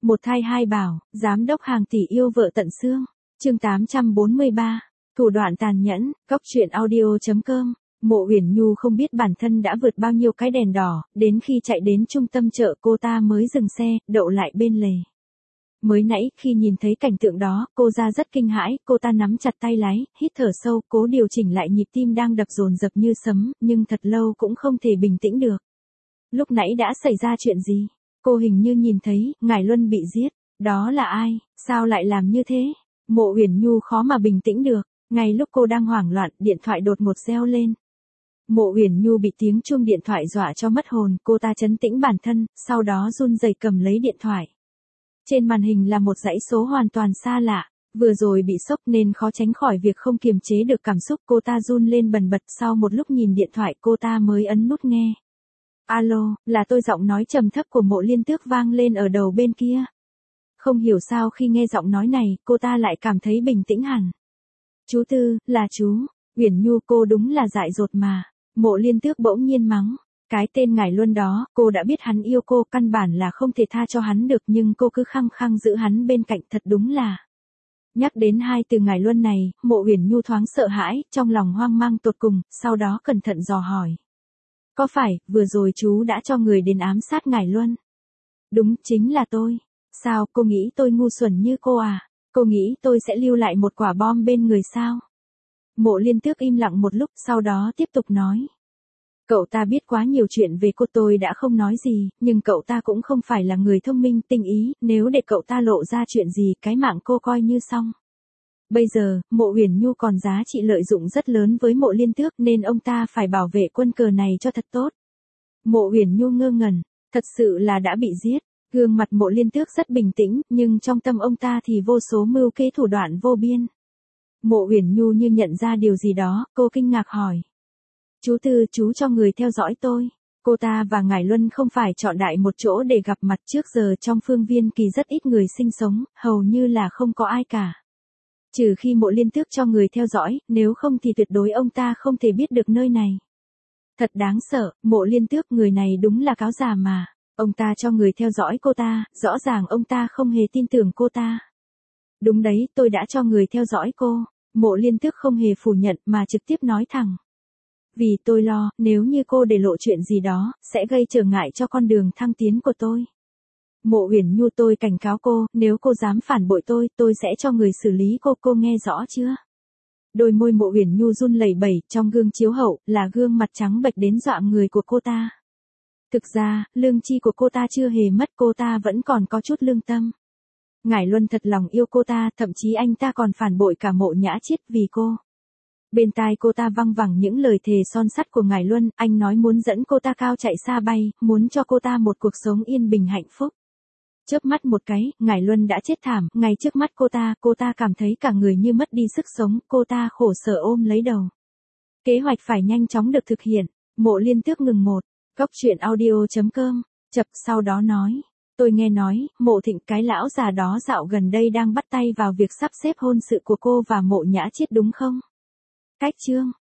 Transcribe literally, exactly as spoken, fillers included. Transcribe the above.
Một thai hai bảo, giám đốc hàng tỷ yêu vợ tận xương. Chương tám trăm bốn mươi ba. Thủ đoạn tàn nhẫn, cóc truyện audio chấm com. Mộ Uyển Nhu không biết bản thân đã vượt bao nhiêu cái đèn đỏ, đến khi chạy đến trung tâm chợ cô ta mới dừng xe, đậu lại bên lề. Mới nãy khi nhìn thấy cảnh tượng đó, cô ra rất kinh hãi, cô ta nắm chặt tay lái, hít thở sâu, cố điều chỉnh lại nhịp tim đang đập dồn dập như sấm, nhưng thật lâu cũng không thể bình tĩnh được. Lúc nãy đã xảy ra chuyện gì? Cô hình như nhìn thấy, Ngải Luân bị giết. Đó là ai? Sao lại làm như thế? Mộ Uyển Nhu khó mà bình tĩnh được. Ngay lúc cô đang hoảng loạn, điện thoại đột ngột reo lên. Mộ Uyển Nhu bị tiếng chuông điện thoại dọa cho mất hồn, cô ta trấn tĩnh bản thân, sau đó run rẩy cầm lấy điện thoại. Trên màn hình là một dãy số hoàn toàn xa lạ. Vừa rồi bị sốc nên khó tránh khỏi việc không kiềm chế được cảm xúc, cô ta run lên bần bật, sau một lúc nhìn điện thoại cô ta mới ấn nút nghe. Alo, là tôi. Giọng nói trầm thấp của Mộ Liên Tước vang lên ở đầu bên kia. Không hiểu sao khi nghe giọng nói này, cô ta lại cảm thấy bình tĩnh hẳn. Chú Tư, là chú. Uyển Nhu, cô đúng là dại dột mà. Mộ Liên Tước bỗng nhiên mắng. Cái tên Ngải Luân đó, cô đã biết hắn yêu cô, căn bản là không thể tha cho hắn được, nhưng cô cứ khăng khăng giữ hắn bên cạnh, thật đúng là. Nhắc đến hai từ Ngải Luân này, Mộ Uyển Nhu thoáng sợ hãi, trong lòng hoang mang tột cùng, sau đó cẩn thận dò hỏi. Có phải, vừa rồi chú đã cho người đến ám sát Ngải Luân? Đúng, chính là tôi. Sao, cô nghĩ tôi ngu xuẩn như cô à? Cô nghĩ tôi sẽ lưu lại một quả bom bên người sao? Mộ Liên Tước im lặng một lúc, sau đó tiếp tục nói. Cậu ta biết quá nhiều chuyện về cô, tôi đã không nói gì, nhưng cậu ta cũng không phải là người thông minh tinh ý, nếu để cậu ta lộ ra chuyện gì, cái mạng cô coi như xong. Bây giờ, Mộ Uyển Nhu còn giá trị lợi dụng rất lớn với Mộ Liên Tước nên ông ta phải bảo vệ quân cờ này cho thật tốt. Mộ Uyển Nhu ngơ ngẩn, thật sự là đã bị giết. Gương mặt Mộ Liên Tước rất bình tĩnh, nhưng trong tâm ông ta thì vô số mưu kế thủ đoạn vô biên. Mộ Uyển Nhu như nhận ra điều gì đó, cô kinh ngạc hỏi. Chú Tư, chú cho người theo dõi tôi. Cô ta và Ngải Luân không phải chọn đại một chỗ để gặp mặt, trước giờ trong Phương Viên Kỳ rất ít người sinh sống, hầu như là không có ai cả. Trừ khi Mộ Liên Tước cho người theo dõi, nếu không thì tuyệt đối ông ta không thể biết được nơi này. Thật đáng sợ, Mộ Liên Tước, người này đúng là cáo già mà. Ông ta cho người theo dõi cô ta, rõ ràng ông ta không hề tin tưởng cô ta. Đúng đấy, tôi đã cho người theo dõi cô. Mộ Liên Tước không hề phủ nhận mà trực tiếp nói thẳng. Vì tôi lo, nếu như cô để lộ chuyện gì đó, sẽ gây trở ngại cho con đường thăng tiến của tôi. Mộ Uyển Nhu, tôi cảnh cáo cô, nếu cô dám phản bội tôi, tôi sẽ cho người xử lý cô, cô nghe rõ chưa? Đôi môi Mộ Uyển Nhu run lẩy bẩy, trong gương chiếu hậu, là gương mặt trắng bệch đến dọa người của cô ta. Thực ra, lương tri của cô ta chưa hề mất, cô ta vẫn còn có chút lương tâm. Ngải Luân thật lòng yêu cô ta, thậm chí anh ta còn phản bội cả Mộ Nhã Chiết vì cô. Bên tai cô ta văng vẳng những lời thề son sắt của Ngải Luân, anh nói muốn dẫn cô ta cao chạy xa bay, muốn cho cô ta một cuộc sống yên bình hạnh phúc. Chớp mắt một cái, Ngải Luân đã chết thảm, ngay trước mắt cô ta, cô ta cảm thấy cả người như mất đi sức sống, cô ta khổ sở ôm lấy đầu. Kế hoạch phải nhanh chóng được thực hiện. Mộ Liên Tước ngừng một, cóc truyện audio chấm com, chập sau đó nói. Tôi nghe nói, Mộ Thịnh, cái lão già đó dạo gần đây đang bắt tay vào việc sắp xếp hôn sự của cô và Mộ Nhã Chiết đúng không? Cách chương.